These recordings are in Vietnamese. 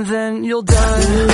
and then you'll die.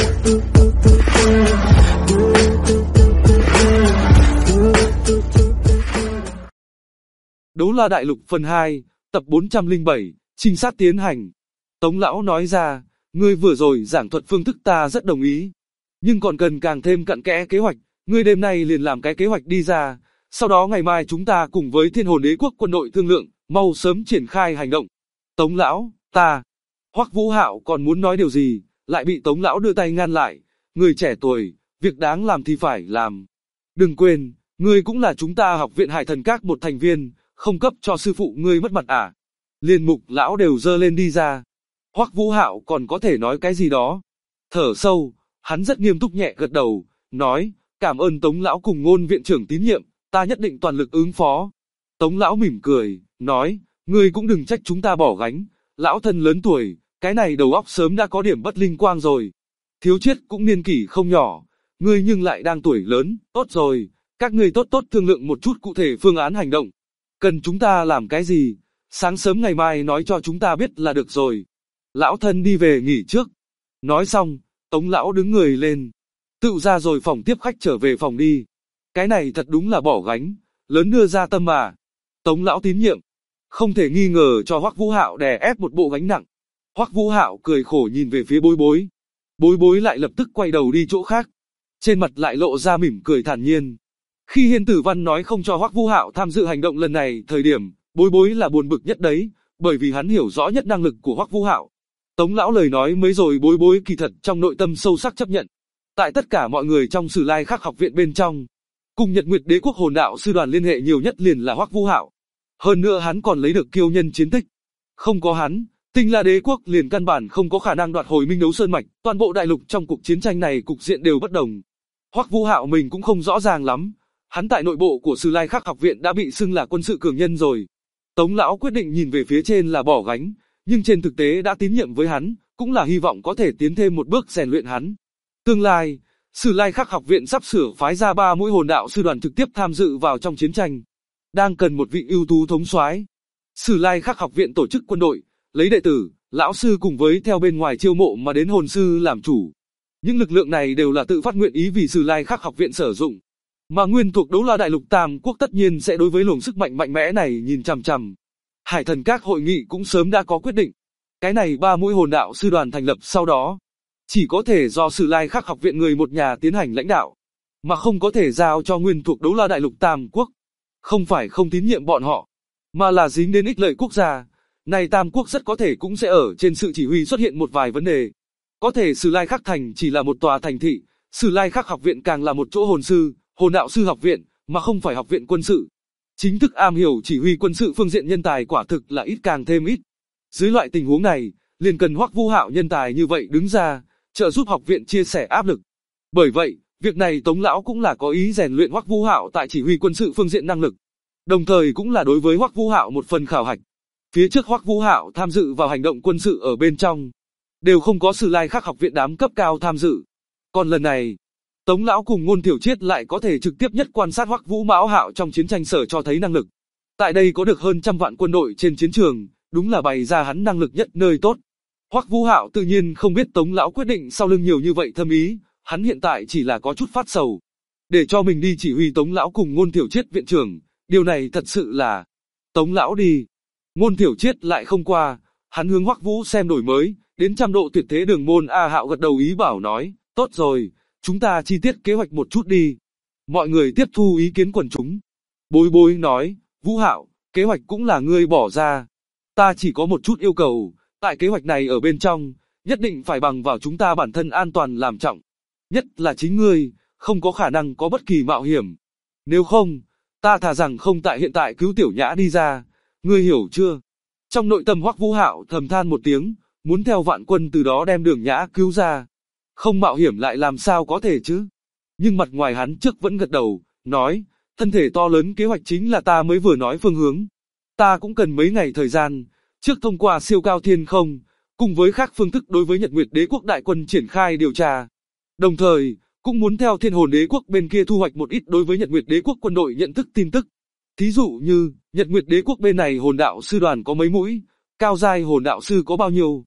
Đấu La Đại Lục phần 2, tập 407, trinh sát tiến hành. Tống lão nói ra, ngươi vừa rồi giảng thuật phương thức ta rất đồng ý. Nhưng còn cần càng thêm cặn kẽ kế hoạch, ngươi đêm nay liền làm cái kế hoạch đi ra. Sau đó ngày mai chúng ta cùng với Thiên Hồn Đế Quốc quân đội thương lượng, mau sớm triển khai hành động. Tống lão, ta. Hoắc Vũ Hạo còn muốn nói điều gì, lại bị Tống lão đưa tay ngăn lại. Người trẻ tuổi, việc đáng làm thì phải làm. Đừng quên, ngươi cũng là chúng ta học viện Hải Thần Các một thành viên, không cấp cho sư phụ ngươi mất mặt à? Liên Mục lão đều giơ lên đi ra. Hoắc Vũ Hạo còn có thể nói cái gì đó. Thở sâu, hắn rất nghiêm túc nhẹ gật đầu, nói, cảm ơn Tống lão cùng Ngôn viện trưởng tín nhiệm, ta nhất định toàn lực ứng phó. Tống lão mỉm cười, nói, ngươi cũng đừng trách chúng ta bỏ gánh, lão thân lớn tuổi, cái này đầu óc sớm đã có điểm bất linh quang rồi. Thiếu Chiết cũng niên kỷ không nhỏ, ngươi nhưng lại đang tuổi lớn, tốt rồi, các ngươi tốt tốt thương lượng một chút cụ thể phương án hành động. Cần chúng ta làm cái gì, sáng sớm ngày mai nói cho chúng ta biết là được rồi. Lão thân đi về nghỉ trước. Nói xong, Tống lão đứng người lên, tự ra rồi phòng tiếp khách trở về phòng đi. Cái này thật đúng là bỏ gánh, lớn đưa ra tâm mà. Tống lão tín nhiệm, không thể nghi ngờ cho Hoắc Vũ Hạo đè ép một bộ gánh nặng. Hoắc Vũ Hạo cười khổ nhìn về phía Bối Bối. Bối Bối lại lập tức quay đầu đi chỗ khác. Trên mặt lại lộ ra mỉm cười thản nhiên. Khi Hiên Tử Văn nói không cho Hoắc Vũ Hạo tham dự hành động lần này, thời điểm, Bối Bối là buồn bực nhất đấy, bởi vì hắn hiểu rõ nhất năng lực của Hoắc Vũ Hạo. Tống lão lời nói mới rồi Bối Bối kỳ thật trong nội tâm sâu sắc chấp nhận. Tại tất cả mọi người trong Sử Lai Khắc học viện bên trong, cùng Nhật Nguyệt Đế Quốc Hồn Đạo sư đoàn liên hệ nhiều nhất liền là Hoắc Vũ Hạo. Hơn nữa hắn còn lấy được kiêu nhân chiến tích. Không có hắn, Tinh La Đế Quốc liền căn bản không có khả năng đoạt hồi Minh Đấu Sơn mạch, toàn bộ đại lục trong cuộc chiến tranh này cục diện đều bất đồng. Hoắc Vũ Hạo mình cũng không rõ ràng lắm, hắn tại nội bộ của Sử Lai Khắc học viện đã bị xưng là quân sự cường nhân rồi. Tống lão quyết định nhìn về phía trên là bỏ gánh, nhưng trên thực tế đã tín nhiệm với hắn, cũng là hy vọng có thể tiến thêm một bước rèn luyện hắn. Tương lai, Sử Lai Khắc học viện sắp sửa phái ra 3 mũi hồn đạo sư đoàn trực tiếp tham dự vào trong chiến tranh. Đang cần một vị ưu tú thống soái. Sử Lai Khắc học viện tổ chức quân đội, lấy đệ tử, lão sư cùng với theo bên ngoài chiêu mộ mà đến hồn sư làm chủ. Những lực lượng này đều là tự phát nguyện ý vì Sử Lai Khắc học viện sử dụng. Mà nguyên thuộc Đấu La Đại Lục Tam Quốc tất nhiên sẽ đối với luồng sức mạnh mạnh mẽ này nhìn chằm chằm. Hải Thần Các hội nghị cũng sớm đã có quyết định. Cái này 3 mũi hồn đạo sư đoàn thành lập sau đó, chỉ có thể do Sử Lai Khắc học viện người một nhà tiến hành lãnh đạo, mà không có thể giao cho nguyên thuộc Đấu La Đại Lục Tam Quốc. Không phải không tín nhiệm bọn họ, mà là dính đến ích lợi quốc gia. Này Tam Quốc rất có thể cũng sẽ ở trên sự chỉ huy xuất hiện một vài vấn đề. Có thể Sử Lai Khắc thành chỉ là một tòa thành thị, Sử Lai Khắc học viện càng là một chỗ hồn sư, hồn đạo sư học viện, mà không phải học viện quân sự. Chính thức am hiểu chỉ huy quân sự phương diện nhân tài quả thực là ít càng thêm ít. Dưới loại tình huống này, liền cần Hoắc Vũ Hạo nhân tài như vậy đứng ra, trợ giúp học viện chia sẻ áp lực. Bởi vậy, việc này Tống lão cũng là có ý rèn luyện Hoắc Vũ Hạo tại chỉ huy quân sự phương diện năng lực, đồng thời cũng là đối với Hoắc Vũ Hạo một phần khảo hạch. Phía trước Hoắc Vũ Hạo tham dự vào hành động quân sự ở bên trong, đều không có Sử Lai Khắc học viện đám cấp cao tham dự. Còn lần này, Tống lão cùng Ngôn Thiểu Chiết lại có thể trực tiếp nhất quan sát Hoắc Vũ Mão Hạo trong chiến tranh sở cho thấy năng lực. Tại đây có được hơn 100 vạn quân đội trên chiến trường, đúng là bày ra hắn năng lực nhất nơi tốt. Hoắc Vũ Hạo tự nhiên không biết Tống lão quyết định sau lưng nhiều như vậy thâm ý, hắn hiện tại chỉ là có chút phát sầu. Để cho mình đi chỉ huy Tống lão cùng Ngôn Thiểu Chiết viện trưởng, điều này thật sự là... Tống lão đi, Ngôn Thiểu Chiết lại không qua, hắn hướng Hoắc Vũ xem đổi mới, đến 100 độ tuyệt thế đường môn A Hạo gật đầu ý bảo nói, tốt rồi, chúng ta chi tiết kế hoạch một chút đi. Mọi người tiếp thu ý kiến quần chúng. Bối Bối nói, Vũ Hạo, kế hoạch cũng là ngươi bỏ ra. Ta chỉ có một chút yêu cầu, tại kế hoạch này ở bên trong, nhất định phải bằng vào chúng ta bản thân an toàn làm trọng. Nhất là chính ngươi, không có khả năng có bất kỳ mạo hiểm. Nếu không, ta thà rằng không tại hiện tại cứu Tiểu Nhã đi ra, ngươi hiểu chưa? Trong nội tâm Hoắc Vũ Hạo thầm than một tiếng, muốn theo Vạn Quân từ đó đem Đường Nhã cứu ra. Không mạo hiểm lại làm sao có thể chứ? Nhưng mặt ngoài hắn trước vẫn gật đầu, nói, thân thể to lớn kế hoạch chính là ta mới vừa nói phương hướng. Ta cũng cần mấy ngày thời gian, trước thông qua siêu cao thiên không, cùng với các phương thức đối với Nhật Nguyệt Đế Quốc đại quân triển khai điều tra. Đồng thời, cũng muốn theo Thiên Hồn Đế Quốc bên kia thu hoạch một ít đối với Nhật Nguyệt Đế Quốc quân đội nhận thức tin tức. Thí dụ như, Nhật Nguyệt Đế Quốc bên này hồn đạo sư đoàn có mấy mũi, cao giai hồn đạo sư có bao nhiêu.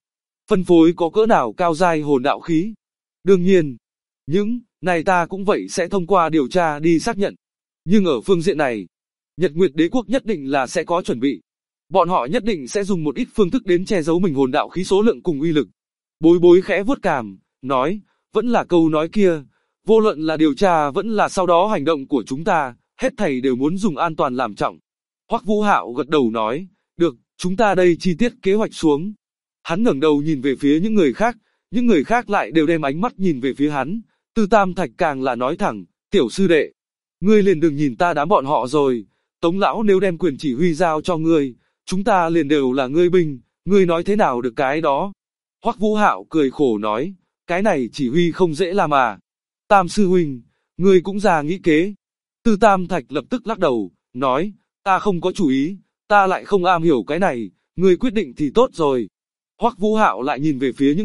phân phối có cỡ nào cao giai hồn đạo khí. Đương nhiên, những này ta cũng vậy sẽ thông qua điều tra đi xác nhận. Nhưng ở phương diện này, Nhật Nguyệt Đế quốc nhất định là sẽ có chuẩn bị. Bọn họ nhất định sẽ dùng một ít phương thức đến che giấu mình hồn đạo khí số lượng cùng uy lực. Bối Bối khẽ vuốt cằm, nói, vẫn là câu nói kia, vô luận là điều tra vẫn là sau đó hành động của chúng ta, hết thảy đều muốn dùng an toàn làm trọng. Hoắc Vũ Hạo gật đầu nói, được, chúng ta đây chi tiết kế hoạch xuống. Hắn ngẩng đầu nhìn về phía những người khác lại đều đem ánh mắt nhìn về phía hắn. Tư Tam Thạch càng là nói thẳng, tiểu sư đệ, ngươi liền đừng nhìn ta đám bọn họ rồi, Tống lão nếu đem quyền chỉ huy giao cho ngươi, chúng ta liền đều là ngươi binh, ngươi nói thế nào được cái đó. Hoắc Vũ Hạo cười khổ nói, cái này chỉ huy không dễ làm à. Tam sư huynh, ngươi cũng ra nghĩ kế. Tư Tam Thạch lập tức lắc đầu, nói, ta không có chủ ý, ta lại không am hiểu cái này, ngươi quyết định thì tốt rồi. Hoắc Vũ Hạo lại nhìn về phía những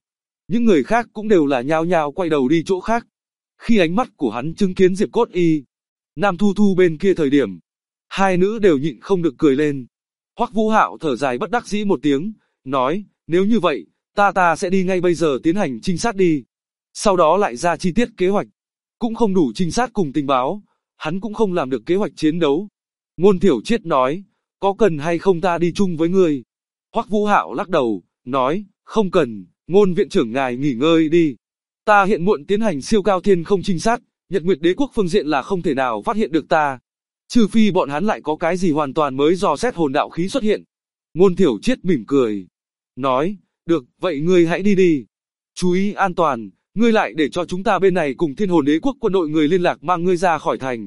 người khác cũng đều là nhao nhao quay đầu đi chỗ khác. Khi ánh mắt của hắn chứng kiến Diệp Cốt Y, Nam Thu Thu bên kia thời điểm, hai nữ đều nhịn không được cười lên. Hoắc Vũ Hạo thở dài bất đắc dĩ một tiếng, nói, nếu như vậy, ta sẽ đi ngay bây giờ tiến hành trinh sát đi. Sau đó lại ra chi tiết kế hoạch. Cũng không đủ trinh sát cùng tình báo, hắn cũng không làm được kế hoạch chiến đấu. Ngôn Thiểu Triết nói, có cần hay không ta đi chung với ngươi? Hoắc Vũ Hạo lắc đầu, nói, không cần, Ngôn viện trưởng ngài nghỉ ngơi đi. Ta hiện muộn tiến hành siêu cao thiên không trinh sát, Nhật Nguyệt Đế quốc phương diện là không thể nào phát hiện được ta. Trừ phi bọn hắn lại có cái gì hoàn toàn mới dò xét hồn đạo khí xuất hiện. Ngôn Thiểu Triết mỉm cười, nói, được, vậy ngươi hãy đi đi. Chú ý an toàn, ngươi lại để cho chúng ta bên này cùng Thiên Hồn Đế quốc quân đội người liên lạc mang ngươi ra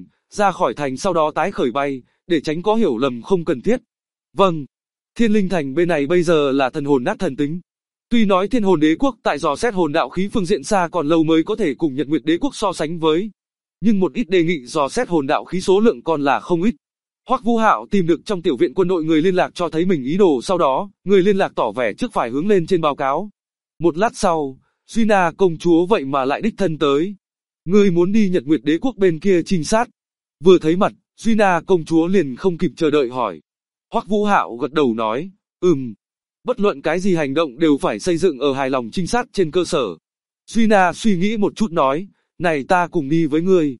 khỏi thành sau đó tái khởi bay, để tránh có hiểu lầm không cần thiết. Vâng, Thiên Linh Thành bên này bây giờ là thần hồn nát thần tính. Tuy nói Thiên Hồn Đế quốc tại dò xét hồn đạo khí phương diện xa còn lâu mới có thể cùng Nhật Nguyệt Đế quốc so sánh với, nhưng một ít đề nghị dò xét hồn đạo khí số lượng còn là không ít. Hoắc Vũ Hạo tìm được trong tiểu viện quân đội người liên lạc cho thấy mình ý đồ, sau đó, người liên lạc tỏ vẻ trước phải hướng lên trên báo cáo. Một lát sau, Duy Na công chúa vậy mà lại đích thân tới. Ngươi muốn đi Nhật Nguyệt Đế quốc bên kia trinh sát. Vừa thấy mặt, Duy Na công chúa liền không kịp chờ đợi hỏi. Hoắc Vũ Hạo gật đầu nói, bất luận cái gì hành động đều phải xây dựng ở hài lòng trinh sát trên cơ sở. Duy Na suy nghĩ một chút nói, này ta cùng đi với ngươi.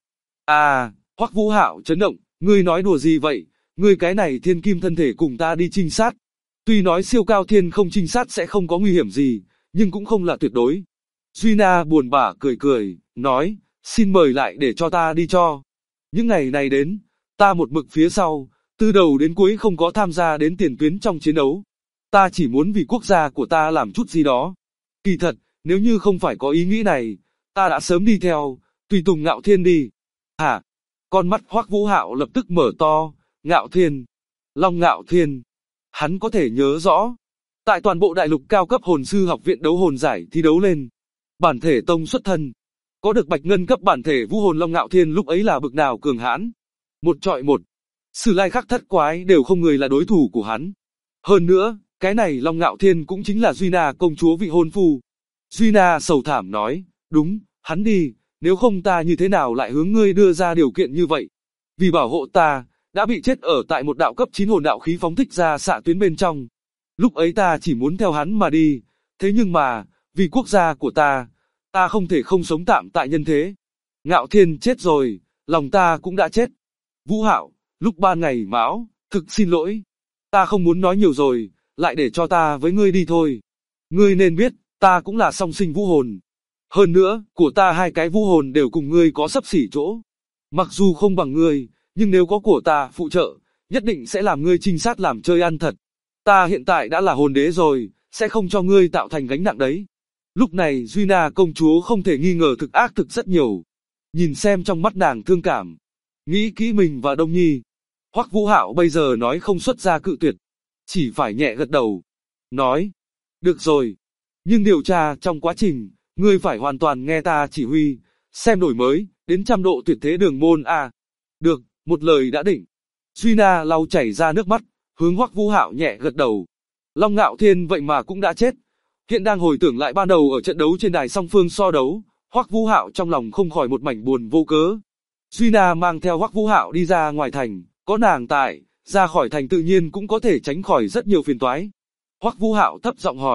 À, Hoắc Vũ Hạo chấn động, ngươi nói đùa gì vậy, ngươi cái này thiên kim thân thể cùng ta đi trinh sát. Tuy nói siêu cao thiên không trinh sát sẽ không có nguy hiểm gì, nhưng cũng không là tuyệt đối. Duy Na buồn bã cười, nói, xin mời lại để cho ta đi cho. Những ngày này đến, ta một mực phía sau, từ đầu đến cuối không có tham gia đến tiền tuyến trong chiến đấu. Ta chỉ muốn vì quốc gia của ta làm chút gì đó. Kỳ thật, nếu như không phải có ý nghĩ này, ta đã sớm đi theo, tùy tùng Ngạo Thiên đi. Hả? Con mắt Hoắc Vũ Hạo lập tức mở to, Ngạo Thiên, Long Ngạo Thiên. Hắn có thể nhớ rõ, tại toàn bộ đại lục cao cấp hồn sư học viện đấu hồn giải thi đấu lên, bản thể tông xuất thân, có được bạch ngân cấp bản thể vũ hồn Long Ngạo Thiên lúc ấy là bực nào cường hãn. Một trọi một, Sử Lai Khắc Thất Quái đều không người là đối thủ của hắn. Hơn nữa, cái này Long Ngạo Thiên cũng chính là Duy Na công chúa vị hôn phu. Duy Na sầu thảm nói, đúng, hắn đi, nếu không ta như thế nào lại hướng ngươi đưa ra điều kiện như vậy. Vì bảo hộ ta, đã bị chết ở tại một đạo cấp 9 hồn đạo khí phóng thích ra xạ tuyến bên trong. Lúc ấy ta chỉ muốn theo hắn mà đi, thế nhưng mà, vì quốc gia của ta không thể không sống tạm tại nhân thế. Ngạo Thiên chết rồi, lòng ta cũng đã chết. Vũ Hạo, lúc ban ngày Mão, thực xin lỗi. Ta không muốn nói nhiều rồi, lại để cho ta với ngươi đi thôi. Ngươi nên biết, ta cũng là song sinh vũ hồn. Hơn nữa, của ta hai cái vũ hồn đều cùng ngươi có xấp xỉ chỗ. Mặc dù không bằng ngươi, nhưng nếu có của ta phụ trợ, nhất định sẽ làm ngươi trinh sát làm chơi ăn thật. Ta hiện tại đã là hồn đế rồi, sẽ không cho ngươi tạo thành gánh nặng đấy. Lúc này Duy Na công chúa không thể nghi ngờ thực ác thực rất nhiều. Nhìn xem trong mắt nàng thương cảm, nghĩ kỹ mình và Đông Nhi. Hoắc Vũ Hạo bây giờ nói không xuất ra cự tuyệt, chỉ phải nhẹ gật đầu, nói, được rồi, nhưng điều tra trong quá trình, ngươi phải hoàn toàn nghe ta chỉ huy, xem đổi mới, đến 100 độ tuyệt thế đường môn a. Được, một lời đã định. Duy Na lau chảy ra nước mắt, hướng Hoắc Vũ Hạo nhẹ gật đầu. Long Ngạo Thiên vậy mà cũng đã chết. Hiện đang hồi tưởng lại ban đầu ở trận đấu trên đài song phương so đấu, Hoắc Vũ Hạo trong lòng không khỏi một mảnh buồn vô cớ. Duy Na mang theo Hoắc Vũ Hạo đi ra ngoài thành, có nàng tại, ra khỏi thành tự nhiên cũng có thể tránh khỏi rất nhiều phiền toái. Hoắc Vũ Hạo thấp giọng hỏi,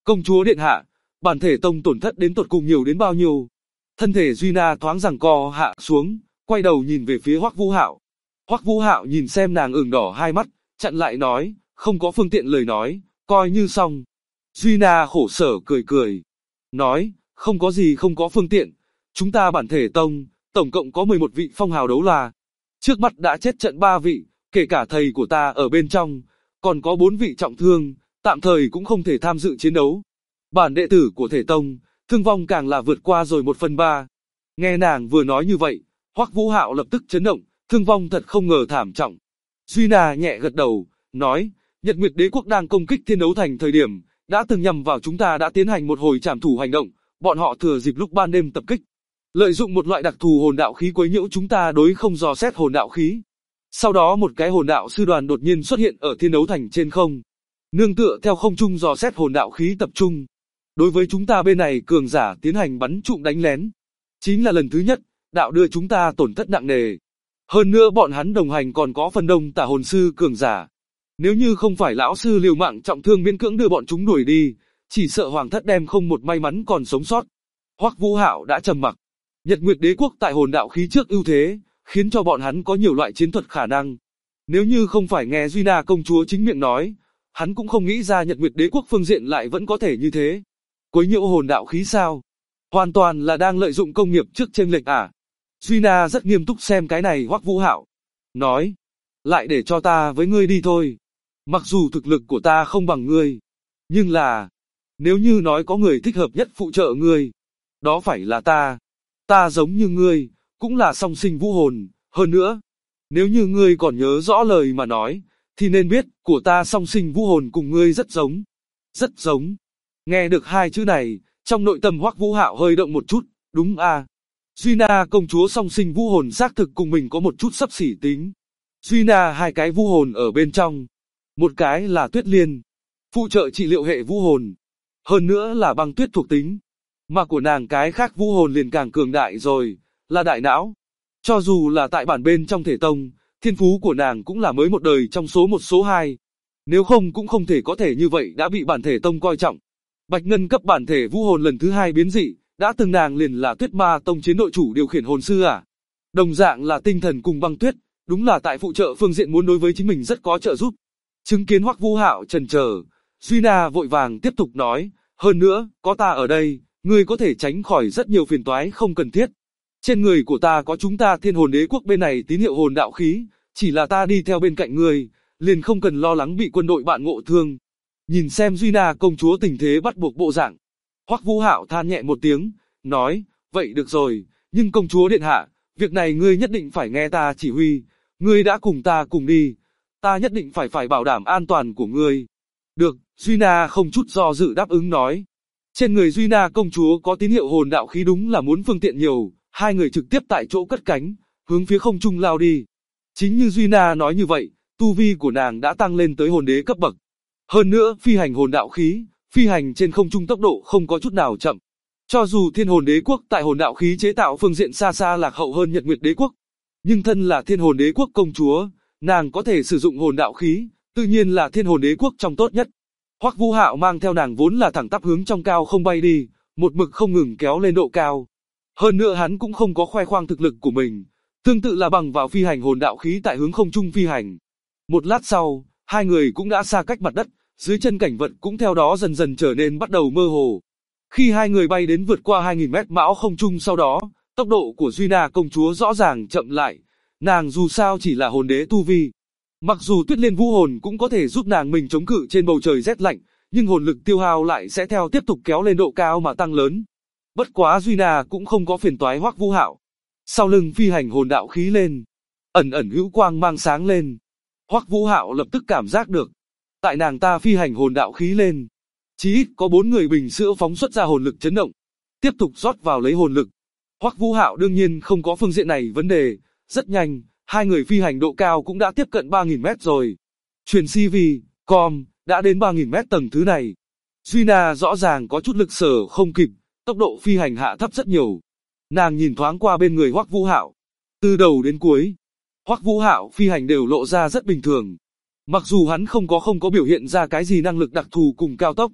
Công chúa điện hạ, bản thể tông tổn thất đến tột cùng nhiều đến bao nhiêu? Thân thể Duy Na thoáng giằng co hạ xuống, quay đầu nhìn về phía Hoắc Vũ Hạo. Hoắc Vũ Hạo nhìn xem nàng ửng đỏ hai mắt, chặn lại nói, không có phương tiện lời nói, coi như xong. Duy Na khổ sở cười cười, nói, không có gì không có phương tiện, chúng ta bản thể tông, tổng cộng có 11 vị phong hào đấu la. Trước mắt đã chết trận 3 vị, kể cả thầy của ta ở bên trong, còn có 4 vị trọng thương, tạm thời cũng không thể tham dự chiến đấu. Bản đệ tử của thể tông, thương vong càng là vượt qua rồi 1/3. Nghe nàng vừa nói như vậy, Hoắc Vũ Hạo lập tức chấn động, thương vong thật không ngờ thảm trọng. Duy Na nhẹ gật đầu, nói, Nhật Nguyệt Đế quốc đang công kích Thiên Đấu Thành thời điểm, đã từng nhằm vào chúng ta đã tiến hành một hồi trảm thủ hành động, bọn họ thừa dịp lúc ban đêm tập kích, lợi dụng một loại đặc thù hồn đạo khí quấy nhiễu chúng ta đối không dò xét hồn đạo khí. Sau đó một cái hồn đạo sư đoàn đột nhiên xuất hiện ở Thiên Đấu Thành trên không, nương tựa theo không trung dò xét hồn đạo khí tập trung. Đối với chúng ta bên này cường giả tiến hành bắn trụm đánh lén. Chính là lần thứ nhất, đạo đưa chúng ta tổn thất nặng nề. Hơn nữa bọn hắn đồng hành còn có phần đông tả hồn sư cường giả. Nếu như không phải lão sư liều mạng trọng thương miễn cưỡng đưa bọn chúng đuổi đi, chỉ sợ hoàng thất đem không một may mắn còn sống sót. Hoắc Vũ Hạo đã trầm mặc. Nhật Nguyệt Đế quốc tại hồn đạo khí trước ưu thế, khiến cho bọn hắn có nhiều loại chiến thuật khả năng. Nếu như không phải nghe Duy Na công chúa chính miệng nói, hắn cũng không nghĩ ra Nhật Nguyệt Đế quốc phương diện lại vẫn có thể như thế. Quấy nhiễu hồn đạo khí sao? Hoàn toàn là đang lợi dụng công nghiệp trước chênh lệch à? Duy Na rất nghiêm túc xem cái này Hoắc Vũ Hạo. Nói, lại để cho ta với ngươi đi thôi. Mặc dù thực lực của ta không bằng ngươi, nhưng là, nếu như nói có người thích hợp nhất phụ trợ ngươi, đó phải là ta. Ta giống như ngươi, cũng là song sinh vũ hồn, hơn nữa, nếu như ngươi còn nhớ rõ lời mà nói, thì nên biết, của ta song sinh vũ hồn cùng ngươi rất giống. Rất giống. Nghe được hai chữ này, trong nội tâm Hoắc Vũ Hạo hơi động một chút, đúng à. Duy Na công chúa song sinh vũ hồn xác thực cùng mình có một chút xấp xỉ tính. Duy Na hai cái vũ hồn ở bên trong. Một cái là Tuyết Liên, phụ trợ trị liệu hệ vũ hồn. Hơn nữa là băng tuyết thuộc tính. Mà của nàng cái khác vũ hồn liền càng cường đại rồi, là đại não. Cho dù là tại bản bên trong thể tông, thiên phú của nàng cũng là mới một đời trong số một số hai. Nếu không cũng không thể có thể như vậy đã bị bản thể tông coi trọng. Bạch Ngân cấp bản thể vũ hồn lần thứ 2 biến dị, đã từng nàng liền là Tuyết Ma tông chiến đội chủ điều khiển hồn sư à. Đồng dạng là tinh thần cùng băng tuyết, đúng là tại phụ trợ phương diện muốn đối với chính mình rất có trợ giúp. Chứng kiến Hoắc Vũ Hạo chần chờ, Duy Na vội vàng tiếp tục nói, hơn nữa, có ta ở đây, ngươi có thể tránh khỏi rất nhiều phiền toái không cần thiết. Trên người của ta có chúng ta Thiên Hồn Đế quốc bên này tín hiệu hồn đạo khí, chỉ là ta đi theo bên cạnh ngươi, liền không cần lo lắng bị quân đội bạn ngộ thương. Nhìn xem Duy Na công chúa tình thế bắt buộc bộ dạng, Hoắc Vũ Hạo than nhẹ một tiếng, nói, vậy được rồi, nhưng công chúa điện hạ, việc này ngươi nhất định phải nghe ta chỉ huy, ngươi đã cùng ta cùng đi, ta nhất định phải bảo đảm an toàn của ngươi. Được, Duy Na không chút do dự đáp ứng nói. Trên người Duy Na công chúa có tín hiệu hồn đạo khí đúng là muốn phương tiện nhiều, hai người trực tiếp tại chỗ cất cánh, hướng phía không trung lao đi. Chính như Duy Na nói như vậy, tu vi của nàng đã tăng lên tới hồn đế cấp bậc. Hơn nữa, phi hành hồn đạo khí, phi hành trên không trung tốc độ không có chút nào chậm. Cho dù Thiên Hồn Đế quốc tại hồn đạo khí chế tạo phương diện xa xa lạc hậu hơn Nhật Nguyệt Đế quốc, nhưng thân là Thiên Hồn Đế quốc công chúa, nàng có thể sử dụng hồn đạo khí, tự nhiên là Thiên Hồn Đế quốc trong tốt nhất. Hoắc Vũ Hạo mang theo nàng vốn là thẳng tắp hướng trong cao không bay đi, một mực không ngừng kéo lên độ cao. Hơn nữa hắn cũng không có khoe khoang thực lực của mình, tương tự là bằng vào phi hành hồn đạo khí tại hướng không trung phi hành. Một lát sau, hai người cũng đã xa cách mặt đất, dưới chân cảnh vật cũng theo đó dần dần trở nên bắt đầu mơ hồ. Khi hai người bay đến vượt qua 2000 mét mão không trung sau đó, tốc độ của Duy Na công chúa rõ ràng chậm lại, nàng dù sao chỉ là hồn đế tu vi. Mặc dù Tuyết Liên vũ hồn cũng có thể giúp nàng mình chống cự trên bầu trời rét lạnh, nhưng hồn lực tiêu hao lại sẽ theo tiếp tục kéo lên độ cao mà tăng lớn. Bất quá Duy Na cũng không có phiền toái Hoắc Vũ Hạo. Sau lưng phi hành hồn đạo khí lên, ẩn ẩn hữu quang mang sáng lên. Hoắc Vũ Hạo lập tức cảm giác được, tại nàng ta phi hành hồn đạo khí lên, chí ít có 4 người bình sữa phóng xuất ra hồn lực chấn động, tiếp tục rót vào lấy hồn lực. Hoắc Vũ Hạo đương nhiên không có phương diện này vấn đề, rất nhanh, hai người phi hành độ cao cũng đã tiếp cận 3000 mét rồi. Truyền CV.com đã đến 3000 mét tầng thứ này. Duy Na rõ ràng có chút lực sở không kịp, tốc độ phi hành hạ thấp rất nhiều. Nàng nhìn thoáng qua bên người Hoắc Vũ Hạo, từ đầu đến cuối, Hoắc Vũ Hạo phi hành đều lộ ra rất bình thường. Mặc dù hắn không có biểu hiện ra cái gì năng lực đặc thù cùng cao tốc,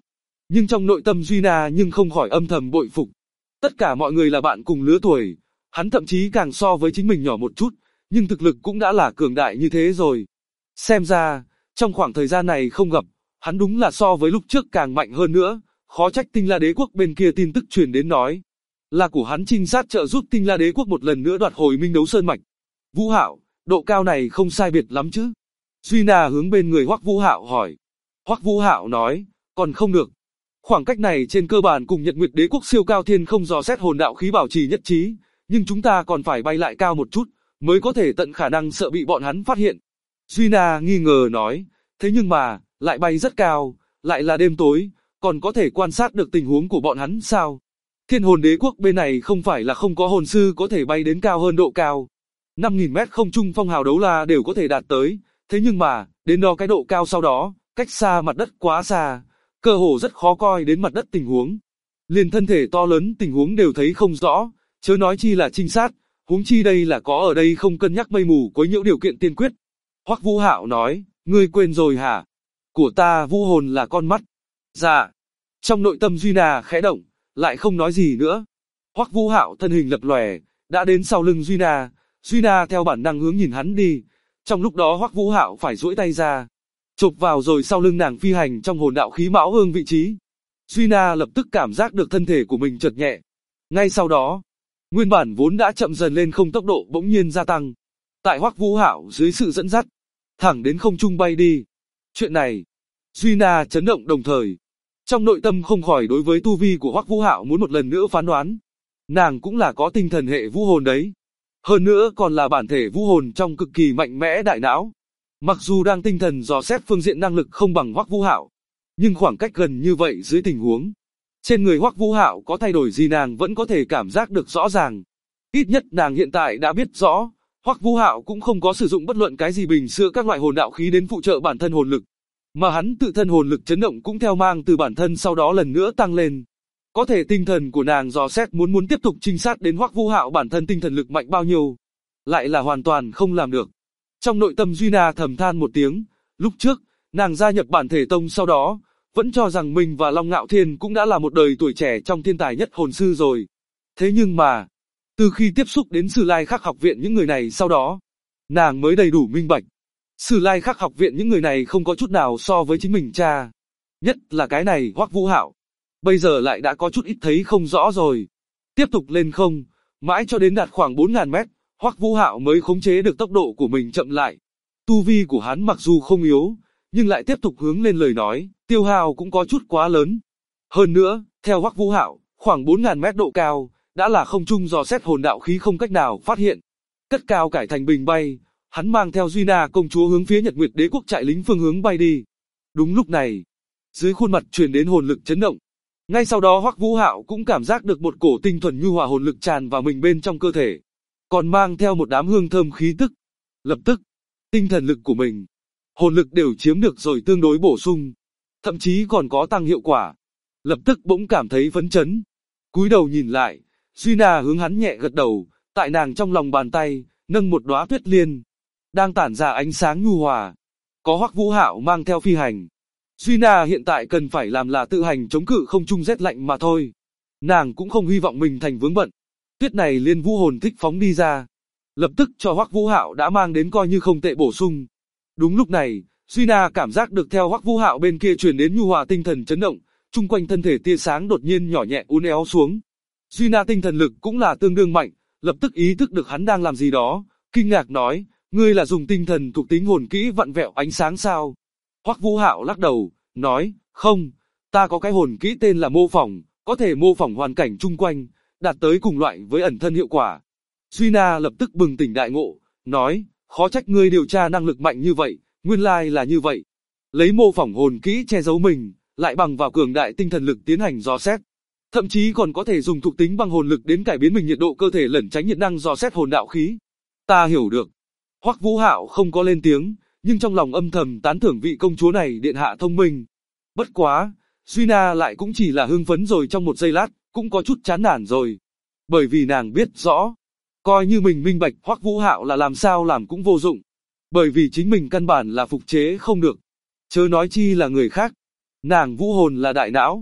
Nhưng trong nội tâm Duy Na nhưng không khỏi âm thầm bội phục. Tất cả mọi người là bạn cùng lứa tuổi, hắn thậm chí càng so với chính mình nhỏ một chút, nhưng thực lực cũng đã là cường đại như thế rồi. Xem ra, trong khoảng thời gian này không gặp, hắn đúng là so với lúc trước càng mạnh hơn nữa, khó trách Tinh La Đế Quốc bên kia tin tức truyền đến nói. Là của hắn trinh sát trợ giúp Tinh La Đế Quốc một lần nữa đoạt hồi Minh Đấu Sơn Mạch. Vũ Hạo, độ cao này không sai biệt lắm chứ? Duy Na hướng bên người Hoắc Vũ Hạo hỏi. Hoắc Vũ Hạo nói, còn không được. Khoảng cách này trên cơ bản cùng Nhật Nguyệt Đế Quốc siêu cao thiên không dò xét hồn đạo khí bảo trì nhất trí, nhưng chúng ta còn phải bay lại cao một chút, mới có thể tận khả năng sợ bị bọn hắn phát hiện. Duy Na nghi ngờ nói, thế nhưng mà, lại bay rất cao, lại là đêm tối, còn có thể quan sát được tình huống của bọn hắn sao? Thiên hồn đế quốc bên này không phải là không có hồn sư có thể bay đến cao hơn độ cao. 5.000 mét không trung phong hào đấu la đều có thể đạt tới, thế nhưng mà, đến đó cái độ cao sau đó, cách xa mặt đất quá xa, cơ hồ rất khó coi đến mặt đất tình huống. Liền thân thể to lớn tình huống đều thấy không rõ, chớ nói chi là trinh sát, huống chi đây là có ở đây không cân nhắc mây mù quấy nhiễu điều kiện tiên quyết. Hoắc Vũ Hạo nói, ngươi quên rồi hả? Của ta vũ hồn là con mắt. Dạ. Trong nội tâm Duy Na khẽ động, lại không nói gì nữa. Hoắc Vũ Hạo thân hình lập lòe, đã đến sau lưng Duy Na. Duy Na theo bản năng hướng nhìn hắn đi. Trong lúc đó Hoắc Vũ Hạo phải duỗi tay ra, chộp vào rồi sau lưng nàng phi hành trong hồn đạo khí mão hương vị trí. Duy Na lập tức cảm giác được thân thể của mình chợt nhẹ. Ngay sau đó, nguyên bản vốn đã chậm dần lên không tốc độ bỗng nhiên gia tăng. Tại Hoắc Vũ Hạo dưới sự dẫn dắt, thẳng đến không trung bay đi. Chuyện này, Duy Na chấn động đồng thời. Trong nội tâm không khỏi đối với tu vi của Hoắc Vũ Hạo muốn một lần nữa phán đoán. Nàng cũng là có tinh thần hệ vũ hồn đấy. Hơn nữa còn là bản thể vũ hồn trong cực kỳ mạnh mẽ đại não. Mặc dù đang tinh thần dò xét phương diện năng lực không bằng Hoắc Vũ Hạo, nhưng khoảng cách gần như vậy dưới tình huống, trên người Hoắc Vũ Hạo có thay đổi gì nàng vẫn có thể cảm giác được rõ ràng. Ít nhất nàng hiện tại đã biết rõ, Hoắc Vũ Hạo cũng không có sử dụng bất luận cái gì bình sữa các loại hồn đạo khí đến phụ trợ bản thân hồn lực, mà hắn tự thân hồn lực chấn động cũng theo mang từ bản thân sau đó lần nữa tăng lên. Có thể tinh thần của nàng dò xét muốn tiếp tục trinh sát đến Hoắc Vũ Hạo bản thân tinh thần lực mạnh bao nhiêu, lại là hoàn toàn không làm được. Trong nội tâm Duy Na thầm than một tiếng, lúc trước, nàng gia nhập bản thể tông sau đó, vẫn cho rằng mình và Long Ngạo Thiên cũng đã là một đời tuổi trẻ trong thiên tài nhất hồn sư rồi. Thế nhưng mà, từ khi tiếp xúc đến Sử Lai Khắc học viện những người này sau đó, nàng mới đầy đủ minh bạch. Sử Lai Khắc học viện những người này không có chút nào so với chính mình cha. Nhất là cái này Hoắc Vũ Hạo. Bây giờ lại đã có chút ít thấy không rõ rồi. Tiếp tục lên không, mãi cho đến đạt khoảng 4.000 mét, Hoắc Vũ Hạo mới khống chế được tốc độ của mình chậm lại. Tu vi của hắn mặc dù không yếu, nhưng lại tiếp tục hướng lên lời nói, tiêu hao cũng có chút quá lớn. Hơn nữa, theo Hoắc Vũ Hạo, khoảng 4.000 mét độ cao, đã là không trung dò xét hồn đạo khí không cách nào phát hiện. Cất cao cải thành bình bay, hắn mang theo Duy Na công chúa hướng phía Nhật Nguyệt Đế Quốc trại lính phương hướng bay đi. Đúng lúc này, dưới khuôn mặt truyền đến hồn lực chấn động. Ngay sau đó Hoắc Vũ Hạo cũng cảm giác được một cổ tinh thuần nhu hòa hồn lực tràn vào mình bên trong cơ thể, còn mang theo một đám hương thơm khí tức. Lập tức, tinh thần lực của mình, hồn lực đều chiếm được rồi tương đối bổ sung, thậm chí còn có tăng hiệu quả. Lập tức bỗng cảm thấy phấn chấn. Cúi đầu nhìn lại, Duy Na hướng hắn nhẹ gật đầu, tại nàng trong lòng bàn tay, nâng một đóa tuyết liên, đang tản ra ánh sáng nhu hòa. Có Hoắc Vũ Hạo mang theo phi hành. Duy Na hiện tại cần phải làm là tự hành chống cự không trung rét lạnh mà thôi. Nàng cũng không hy vọng mình thành vướng bận. Tuyết này liên vũ hồn thích phóng đi ra, lập tức cho Hoắc Vũ Hạo đã mang đến coi như không tệ bổ sung. Đúng lúc này, Duy Na cảm giác được theo Hoắc Vũ Hạo bên kia truyền đến nhu hòa tinh thần chấn động, chung quanh thân thể tia sáng đột nhiên nhỏ nhẹ uốn éo xuống. Duy Na tinh thần lực cũng là tương đương mạnh, lập tức ý thức được hắn đang làm gì đó, kinh ngạc nói, ngươi là dùng tinh thần thuộc tính hồn kỹ vặn vẹo ánh sáng sao? Hoắc Vũ Hạo lắc đầu, nói, không, ta có cái hồn kỹ tên là mô phỏng, có thể mô phỏng hoàn cảnh chung quanh, đạt tới cùng loại với ẩn thân hiệu quả. Duy Na lập tức bừng tỉnh đại ngộ, nói, khó trách ngươi điều tra năng lực mạnh như vậy, nguyên lai là như vậy. Lấy mô phỏng hồn kỹ che giấu mình, lại bằng vào cường đại tinh thần lực tiến hành dò xét. Thậm chí còn có thể dùng thuộc tính băng hồn lực đến cải biến mình nhiệt độ cơ thể lẩn tránh nhiệt năng dò xét hồn đạo khí. Ta hiểu được. Hoắc Vũ Hạo không có lên tiếng, nhưng trong lòng âm thầm tán thưởng vị công chúa này điện hạ thông minh. Bất quá, Duy Na lại cũng chỉ là hưng phấn rồi trong một giây lát, cũng có chút chán nản rồi. Bởi vì nàng biết rõ, coi như mình minh bạch Hoắc Vũ Hạo là làm sao làm cũng vô dụng. Bởi vì chính mình căn bản là phục chế không được. Chớ nói chi là người khác. Nàng vũ hồn là đại não.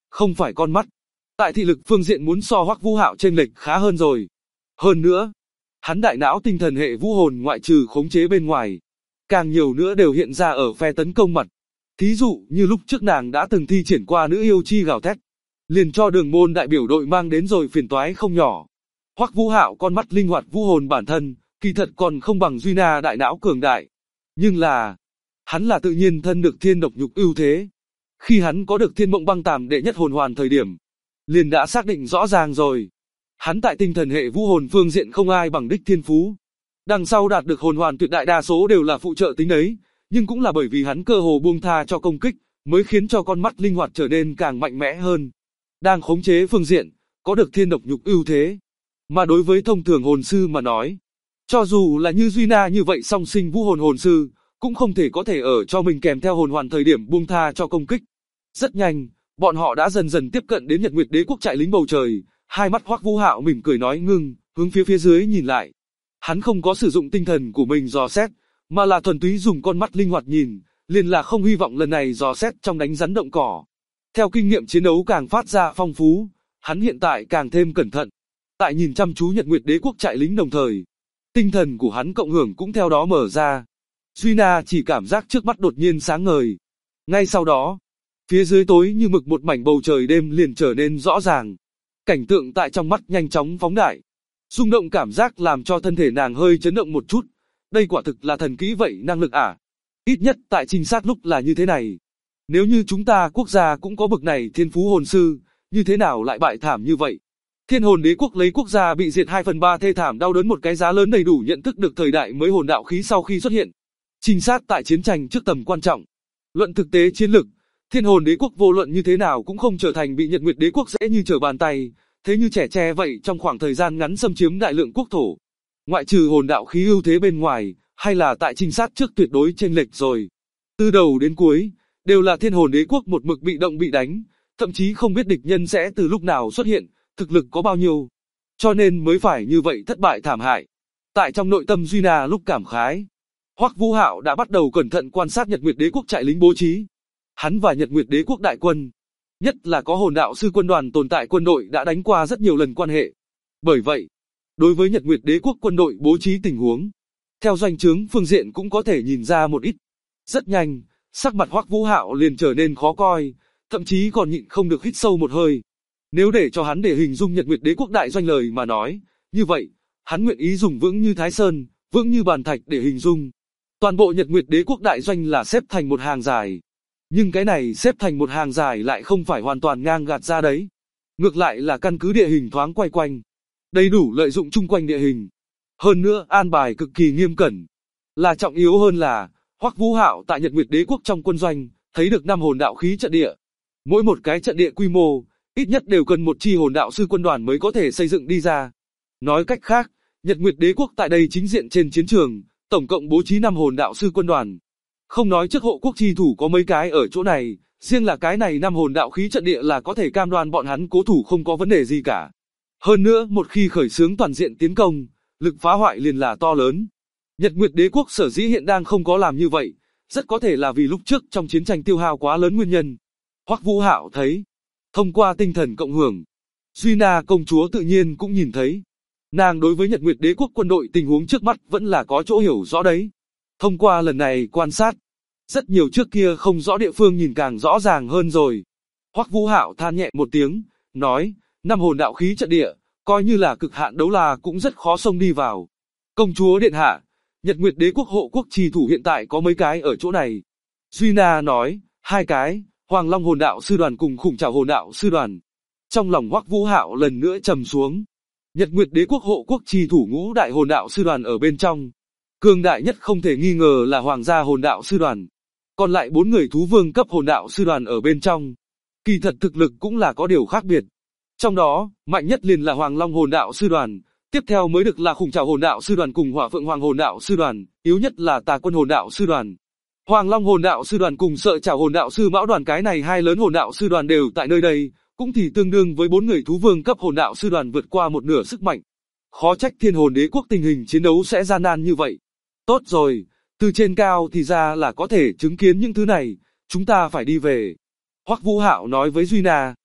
không phải con mắt. Tại thị lực phương diện muốn so Hoắc Vũ Hạo chênh lệch khá hơn rồi. Hơn nữa, hắn đại não tinh thần hệ vũ hồn ngoại trừ khống chế bên ngoài, càng nhiều nữa đều hiện ra ở phe tấn công mặt. Thí dụ như lúc trước nàng đã từng thi triển qua nữ yêu chi gào thét, liền cho Đường Môn đại biểu đội mang đến rồi phiền toái không nhỏ. Hoắc Vũ Hạo con mắt linh hoạt vũ hồn bản thân, kỳ thật còn không bằng Duy Na đại não cường đại. Nhưng là, hắn là tự nhiên thân được thiên độc nhục ưu thế. Khi hắn có được thiên mộng băng tàm đệ nhất hồn hoàn thời điểm, liền đã xác định rõ ràng rồi. Hắn tại tinh thần hệ vũ hồn phương diện không ai bằng đích thiên phú. Đằng sau đạt được hồn hoàn tuyệt đại đa số đều là phụ trợ tính đấy, nhưng cũng là bởi vì hắn cơ hồ buông tha cho công kích, mới khiến cho con mắt linh hoạt trở nên càng mạnh mẽ hơn. Đang khống chế phương diện, có được thiên độc nhục ưu thế. Mà đối với thông thường hồn sư mà nói, cho dù là như Duy Na như vậy song sinh vũ hồn hồn sư, cũng không thể có thể ở cho mình kèm theo hồn hoàn thời điểm buông tha cho công kích. Rất nhanh, bọn họ đã dần dần tiếp cận đến Nhật Nguyệt Đế quốc trại lính bầu trời, hai mắt Hoắc Vũ Hạo mỉm cười nói ngưng, hướng phía dưới nhìn lại. Hắn không có sử dụng tinh thần của mình dò xét, mà là thuần túy dùng con mắt linh hoạt nhìn, liền là không hy vọng lần này dò xét trong đánh rắn động cỏ. Theo kinh nghiệm chiến đấu càng phát ra phong phú, hắn hiện tại càng thêm cẩn thận. Tại nhìn chăm chú Nhật Nguyệt Đế quốc trại lính đồng thời, tinh thần của hắn cộng hưởng cũng theo đó mở ra. Duy Na chỉ cảm giác trước mắt đột nhiên sáng ngời. Ngay sau đó, phía dưới tối như mực một mảnh bầu trời đêm liền trở nên rõ ràng. Cảnh tượng tại trong mắt nhanh chóng phóng đại. Rung động cảm giác làm cho thân thể nàng hơi chấn động một chút. Đây quả thực là thần kỹ vậy năng lực à? Ít nhất tại trinh sát lúc là như thế này. Nếu như chúng ta quốc gia cũng có bực này thiên phú hồn sư, như thế nào lại bại thảm như vậy? Thiên hồn đế quốc lấy quốc gia bị diệt 2/3 thê thảm đau đớn một cái giá lớn đầy đủ nhận thức được thời đại mới hồn đạo khí sau khi xuất hiện. Trinh sát tại chiến tranh trước tầm quan trọng. Luận thực tế chiến lực, thiên hồn đế quốc vô luận như thế nào cũng không trở thành bị Nhật Nguyệt đế quốc dễ như trở bàn tay, thế như trẻ tre vậy trong khoảng thời gian ngắn xâm chiếm đại lượng quốc thổ. Ngoại trừ hồn đạo khí ưu thế bên ngoài, hay là tại trinh sát trước tuyệt đối chênh lệch rồi. Từ đầu đến cuối, đều là thiên hồn đế quốc một mực bị động bị đánh, thậm chí không biết địch nhân sẽ từ lúc nào xuất hiện, thực lực có bao nhiêu. Cho nên mới phải như vậy thất bại thảm hại. Tại trong nội tâm Duy Na lúc cảm khái, Hoắc Vũ Hạo đã bắt đầu cẩn thận quan sát Nhật Nguyệt đế quốc trại lính bố trí. Hắn và Nhật Nguyệt đế quốc đại quân, nhất là có hồn đạo sư quân đoàn tồn tại quân đội đã đánh qua rất nhiều lần quan hệ. Bởi vậy, đối với Nhật Nguyệt đế quốc quân đội bố trí tình huống, theo doanh trướng phương diện cũng có thể nhìn ra một ít. Rất nhanh, sắc mặt Hoắc Vũ Hạo liền trở nên khó coi, thậm chí còn nhịn không được hít sâu một hơi. Nếu để cho hắn để hình dung Nhật Nguyệt đế quốc đại doanh lời mà nói, như vậy, hắn nguyện ý dùng vững như Thái Sơn, vững như bàn thạch để hình dung. Toàn bộ Nhật Nguyệt đế quốc đại doanh là xếp thành một hàng dài. Nhưng cái này xếp thành một hàng dài lại không phải hoàn toàn ngang gạt ra đấy. Ngược lại là căn cứ địa hình thoáng quay quanh. Đầy đủ lợi dụng chung quanh địa hình. Hơn nữa an bài cực kỳ nghiêm cẩn. Là trọng yếu hơn là, Hoắc Vũ Hạo tại Nhật Nguyệt đế quốc trong quân doanh, thấy được 5 hồn đạo khí trận địa. Mỗi một cái trận địa quy mô, ít nhất đều cần một chi hồn đạo sư quân đoàn mới có thể xây dựng đi ra. Nói cách khác, Nhật Nguyệt đế quốc tại đây chính diện trên chiến trường, tổng cộng bố trí 5 hồn đạo sư quân đoàn. Không nói trước hộ quốc chi thủ có mấy cái ở chỗ này, riêng là cái này 5 hồn đạo khí trận địa là có thể cam đoan bọn hắn cố thủ không có vấn đề gì cả. Hơn nữa, một khi khởi xướng toàn diện tiến công, lực phá hoại liền là to lớn. Nhật Nguyệt đế quốc sở dĩ hiện đang không có làm như vậy, rất có thể là vì lúc trước trong chiến tranh tiêu hao quá lớn nguyên nhân. Hoắc Vũ Hạo thấy, thông qua tinh thần cộng hưởng, Duy Na công chúa tự nhiên cũng nhìn thấy. Nàng đối với Nhật Nguyệt đế quốc quân đội tình huống trước mắt vẫn là có chỗ hiểu rõ đấy. Thông qua lần này quan sát, rất nhiều trước kia không rõ địa phương nhìn càng rõ ràng hơn rồi. Hoắc Vũ Hạo than nhẹ một tiếng, nói, 5 hồn đạo khí trận địa, coi như là cực hạn đấu la cũng rất khó xông đi vào. Công chúa điện hạ, Nhật Nguyệt đế quốc hộ quốc trì thủ hiện tại có mấy cái ở chỗ này. Duy Na nói, 2 cái, Hoàng Long hồn đạo sư đoàn cùng Khủng Trảo hồn đạo sư đoàn. Trong lòng Hoắc Vũ Hạo lần nữa trầm xuống. Nhật Nguyệt đế quốc hộ quốc trì thủ ngũ đại hồn đạo sư đoàn ở bên trong. Cường đại nhất không thể nghi ngờ là Hoàng gia hồn đạo sư đoàn. Còn lại 4 người thú vương cấp hồn đạo sư đoàn ở bên trong. Kỳ thật thực lực cũng là có điều khác biệt. Trong đó, mạnh nhất liền là Hoàng Long hồn đạo sư đoàn, tiếp theo mới được là Khủng Trảo hồn đạo sư đoàn cùng Hỏa Phượng Hoàng hồn đạo sư đoàn, yếu nhất là Tà Quân hồn đạo sư đoàn. Hoàng Long hồn đạo sư đoàn cùng Sợ Trảo hồn đạo sư mão đoàn, cái này hai lớn hồn đạo sư đoàn đều tại nơi đây, cũng thì tương đương với 4 người thú vương cấp hồn đạo sư đoàn vượt qua một nửa sức mạnh. Khó trách Thiên hồn đế quốc tình hình chiến đấu sẽ gian nan như vậy. Tốt rồi, từ trên cao thì ra là có thể chứng kiến những thứ này, chúng ta phải đi về. Hoắc Vũ Hạo nói với Duy Na.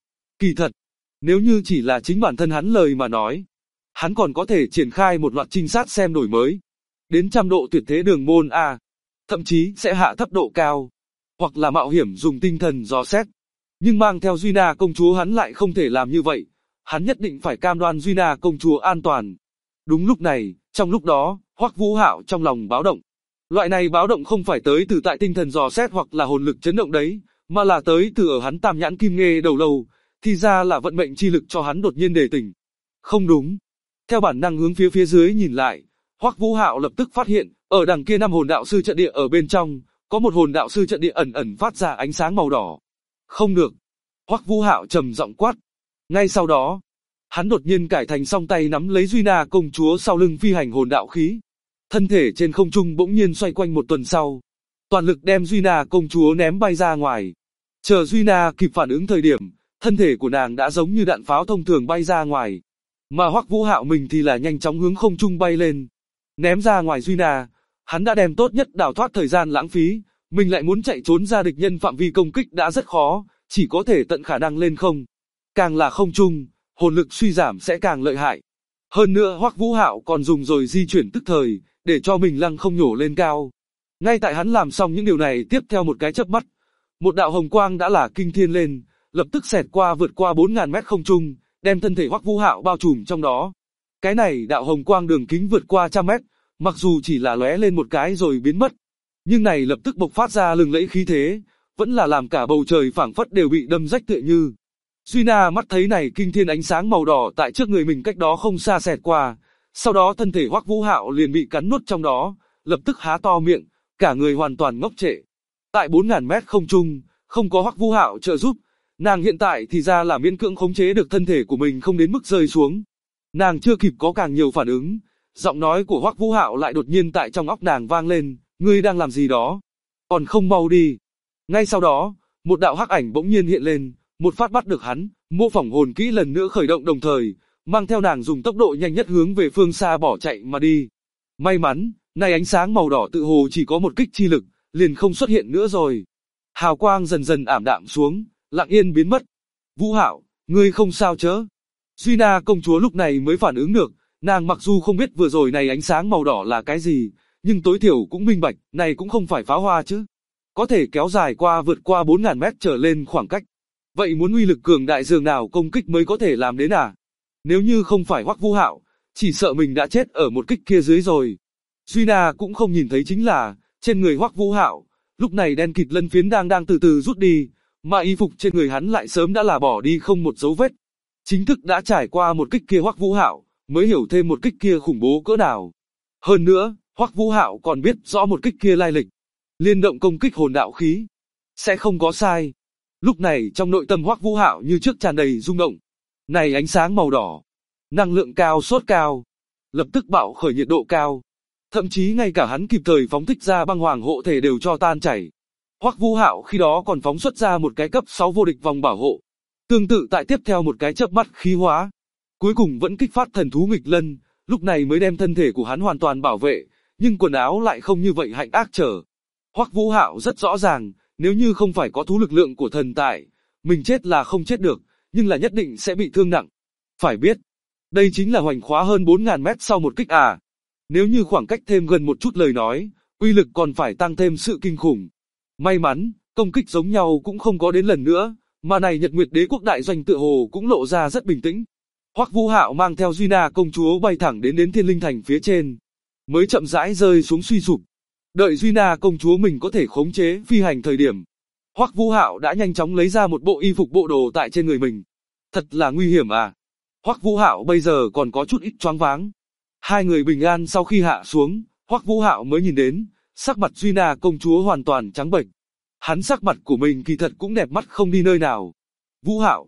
Kỳ thật, nếu như chỉ là chính bản thân hắn lời mà nói, hắn còn có thể triển khai một loạt trinh sát xem đổi mới, đến trăm độ tuyệt thế đường môn A, thậm chí sẽ hạ thấp độ cao, hoặc là mạo hiểm dùng tinh thần dò xét. Nhưng mang theo Duy Na công chúa hắn lại không thể làm như vậy, hắn nhất định phải cam đoan Duy Na công chúa an toàn. Đúng lúc này, trong lúc đó, Hoắc Vũ Hạo trong lòng báo động. Loại này báo động không phải tới từ tại tinh thần dò xét hoặc là hồn lực chấn động đấy, mà là tới từ ở hắn tam nhãn kim nghe đầu lâu, thì ra là vận mệnh chi lực cho hắn đột nhiên đề tỉnh. Không đúng. Theo bản năng hướng phía dưới nhìn lại, Hoắc Vũ Hạo lập tức phát hiện, ở đằng kia năm hồn đạo sư trận địa ở bên trong, có một hồn đạo sư trận địa ẩn ẩn phát ra ánh sáng màu đỏ. Không được. Hoắc Vũ Hạo trầm giọng quát. Ngay sau đó, hắn đột nhiên cải thành song tay nắm lấy Duy Na công chúa sau lưng phi hành hồn đạo khí. Thân thể trên không trung bỗng nhiên xoay quanh một tuần sau, toàn lực đem Duy Na công chúa ném bay ra ngoài. Chờ Duy Na kịp phản ứng thời điểm, thân thể của nàng đã giống như đạn pháo thông thường bay ra ngoài. Mà Hoắc Vũ Hạo mình thì là nhanh chóng hướng không trung bay lên. Ném ra ngoài Duy Na, hắn đã đem tốt nhất đào thoát thời gian lãng phí, mình lại muốn chạy trốn ra địch nhân phạm vi công kích đã rất khó, chỉ có thể tận khả năng lên không. Càng là không trung, hồn lực suy giảm sẽ càng lợi hại. Hơn nữa Hoắc Vũ Hạo còn dùng rồi di chuyển tức thời, để cho mình lăng không nhổ lên cao. Ngay tại hắn làm xong những điều này tiếp theo một cái chớp mắt, một đạo hồng quang đã là kinh thiên lên, lập tức xẹt qua vượt qua 4.000 mét không trung, đem thân thể Hoắc Vũ Hạo bao trùm trong đó. Cái này đạo hồng quang đường kính vượt qua 100 mét, mặc dù chỉ là lóe lên một cái rồi biến mất, nhưng này lập tức bộc phát ra lừng lẫy khí thế, vẫn là làm cả bầu trời phảng phất đều bị đâm rách tựa như. Duy Na mắt thấy này kinh thiên ánh sáng màu đỏ tại trước người mình cách đó không xa xẹt qua, sau đó thân thể Hoắc Vũ Hạo liền bị cắn nuốt trong đó, lập tức há to miệng, cả người hoàn toàn ngốc trệ. Tại 4.000 mét không trung, không có Hoắc Vũ Hạo trợ giúp, nàng hiện tại thì ra là miễn cưỡng khống chế được thân thể của mình không đến mức rơi xuống. Nàng chưa kịp có càng nhiều phản ứng, giọng nói của Hoắc Vũ Hạo lại đột nhiên tại trong óc nàng vang lên, ngươi đang làm gì đó? Còn không mau đi. Ngay sau đó, một đạo hắc ảnh bỗng nhiên hiện lên, một phát bắt được hắn, mô phỏng hồn kỹ lần nữa khởi động đồng thời, mang theo nàng dùng tốc độ nhanh nhất hướng về phương xa bỏ chạy mà đi. May mắn, này ánh sáng màu đỏ tự hồ chỉ có một kích chi lực, liền không xuất hiện nữa rồi. Hào quang dần dần ảm đạm xuống, lặng yên biến mất. Vũ Hạo, ngươi không sao chớ? Duy Na công chúa lúc này mới phản ứng được, nàng mặc dù không biết vừa rồi này ánh sáng màu đỏ là cái gì, nhưng tối thiểu cũng minh bạch, này cũng không phải pháo hoa chứ. Có thể kéo dài qua vượt qua 4.000 mét trở lên khoảng cách. Vậy muốn uy lực cường đại dường nào công kích mới có thể làm đến à? Nếu như không phải Hoắc Vũ Hạo, chỉ sợ mình đã chết ở một kích kia dưới rồi. Duy Na cũng không nhìn thấy chính là, trên người Hoắc Vũ Hạo, lúc này đen kịt lân phiến đang từ từ rút đi, mà y phục trên người hắn lại sớm đã là bỏ đi không một dấu vết. Chính thức đã trải qua một kích kia Hoắc Vũ Hạo, mới hiểu thêm một kích kia khủng bố cỡ nào. Hơn nữa, Hoắc Vũ Hạo còn biết rõ một kích kia lai lịch. Liên động công kích hồn đạo khí. Sẽ không có sai. Lúc này trong nội tâm Hoắc Vũ Hạo như trước tràn đầy rung động. Này ánh sáng màu đỏ. Năng lượng cao sốt cao. Lập tức bạo khởi nhiệt độ cao. Thậm chí ngay cả hắn kịp thời phóng thích ra băng hoàng hộ thể đều cho tan chảy. Hoắc Vũ Hạo khi đó còn phóng xuất ra một cái cấp 6 vô địch vòng bảo hộ. Tương tự tại tiếp theo một cái chớp mắt khí hóa. Cuối cùng vẫn kích phát thần thú nghịch lân, lúc này mới đem thân thể của hắn hoàn toàn bảo vệ, nhưng quần áo lại không như vậy hạnh ác trở. Hoắc Vũ Hạo rất rõ ràng, nếu như không phải có thú lực lượng của thần tại, mình chết là không chết được, nhưng là nhất định sẽ bị thương nặng. Phải biết, đây chính là hoành khóa hơn 4.000 mét sau một kích à. Nếu như khoảng cách thêm gần một chút lời nói, uy lực còn phải tăng thêm sự kinh khủng. May mắn, công kích giống nhau cũng không có đến lần nữa, mà này Nhật Nguyệt Đế quốc đại doanh tựa hồ cũng lộ ra rất bình tĩnh. Hoắc Vũ Hạo mang theo Duy Na công chúa bay thẳng đến Thiên Linh Thành phía trên, mới chậm rãi rơi xuống suy sụp. Đợi Duy Na công chúa mình có thể khống chế phi hành thời điểm, Hoắc Vũ Hạo đã nhanh chóng lấy ra một bộ y phục bộ đồ tại trên người mình. Thật là nguy hiểm à. Hoắc Vũ Hạo bây giờ còn có chút ít choáng váng. Hai người bình an sau khi hạ xuống, Hoắc Vũ Hạo mới nhìn đến, sắc mặt Duy Na công chúa hoàn toàn trắng bệch. Hắn sắc mặt của mình kỳ thật cũng đẹp mắt không đi nơi nào. Vũ Hạo,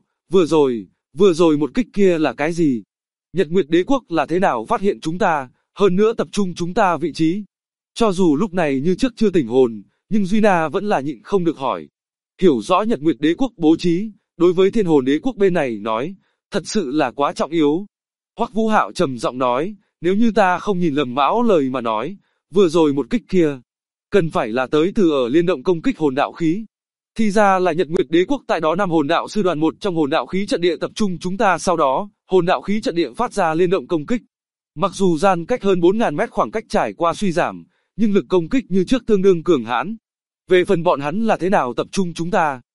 vừa rồi một kích kia là cái gì? Nhật Nguyệt Đế quốc là thế nào phát hiện chúng ta, hơn nữa tập trung chúng ta vị trí? Cho dù lúc này như trước chưa tỉnh hồn, nhưng Duy Na vẫn là nhịn không được hỏi. Hiểu rõ Nhật Nguyệt Đế quốc bố trí, đối với Thiên Hồn Đế quốc bên này nói, thật sự là quá trọng yếu. Hoắc Vũ Hạo trầm giọng nói, nếu như ta không nhìn lầm Mão lời mà nói, vừa rồi một kích kia, cần phải là tới từ ở liên động công kích hồn đạo khí. Thì ra là Nhật Nguyệt Đế quốc tại đó nằm hồn đạo sư đoàn một trong hồn đạo khí trận địa tập trung chúng ta, sau đó, hồn đạo khí trận địa phát ra liên động công kích. Mặc dù gian cách hơn 4.000 mét khoảng cách trải qua suy giảm, nhưng lực công kích như trước tương đương cường hãn. Về phần bọn hắn là thế nào tập trung chúng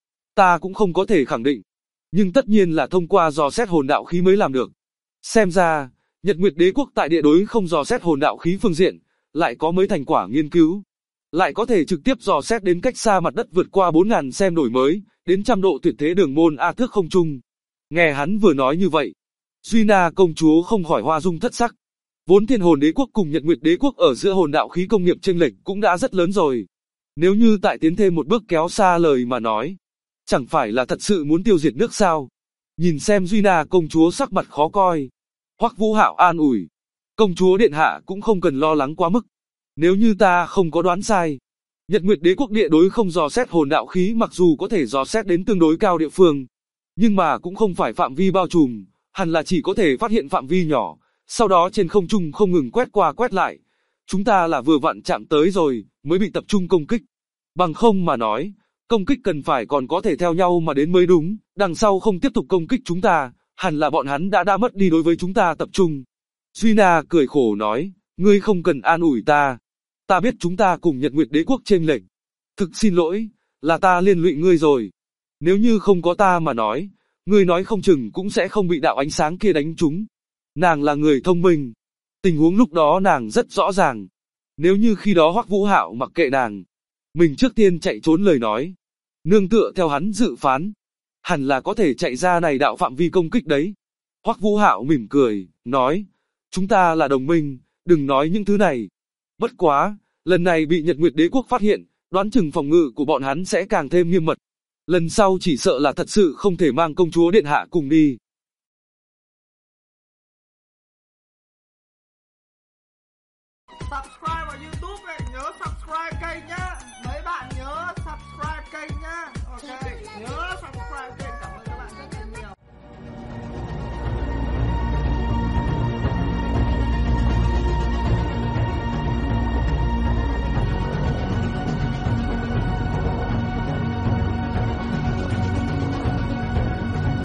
ta cũng không có thể khẳng định. Nhưng tất nhiên là thông qua dò xét hồn đạo khí mới làm được. Xem ra, Nhật Nguyệt Đế quốc tại địa đối không dò xét hồn đạo khí phương diện, lại có mấy thành quả nghiên cứu. Lại có thể trực tiếp dò xét đến cách xa mặt đất vượt qua 4.000 xem đổi mới, đến trăm độ tuyệt thế đường môn A thước không trung. Nghe hắn vừa nói như vậy, Duy Na công chúa không khỏi hoa dung thất sắc. Vốn Thiên Hồn Đế quốc cùng Nhật Nguyệt Đế quốc ở giữa hồn đạo khí công nghiệp chênh lệch cũng đã rất lớn rồi. Nếu như tại tiến thêm một bước kéo xa lời mà nói, chẳng phải là thật sự muốn tiêu diệt nước sao? Nhìn xem Duy Na công chúa sắc mặt khó coi, Hoắc Vũ Hạo an ủi, công chúa điện hạ cũng không cần lo lắng quá mức. Nếu như ta không có đoán sai, Nhật Nguyệt Đế quốc địa đối không dò xét hồn đạo khí mặc dù có thể dò xét đến tương đối cao địa phương, nhưng mà cũng không phải phạm vi bao trùm, hẳn là chỉ có thể phát hiện phạm vi nhỏ, sau đó trên không trung không ngừng quét qua quét lại. Chúng ta là vừa vặn chạm tới rồi, mới bị tập trung công kích. Bằng không mà nói, công kích cần phải còn có thể theo nhau mà đến mới đúng, đằng sau không tiếp tục công kích chúng ta, hẳn là bọn hắn đã mất đi đối với chúng ta tập trung. Duy Na cười khổ nói, ngươi không cần an ủi ta. Ta biết chúng ta cùng Nhật Nguyệt Đế quốc chênh lệch. Thực xin lỗi, là ta liên lụy ngươi rồi. Nếu như không có ta mà nói, ngươi nói không chừng cũng sẽ không bị đạo ánh sáng kia đánh trúng. Nàng là người thông minh. Tình huống lúc đó nàng rất rõ ràng. Nếu như khi đó Hoắc Vũ Hạo mặc kệ nàng, mình trước tiên chạy trốn lời nói, nương tựa theo hắn dự phán, hẳn là có thể chạy ra này đạo phạm vi công kích đấy. Hoắc Vũ Hạo mỉm cười, nói, chúng ta là đồng minh, đừng nói những thứ này. Bất quá, lần này bị Nhật Nguyệt Đế quốc phát hiện, đoán chừng phòng ngự của bọn hắn sẽ càng thêm nghiêm mật. Lần sau chỉ sợ là thật sự không thể mang công chúa điện hạ cùng đi.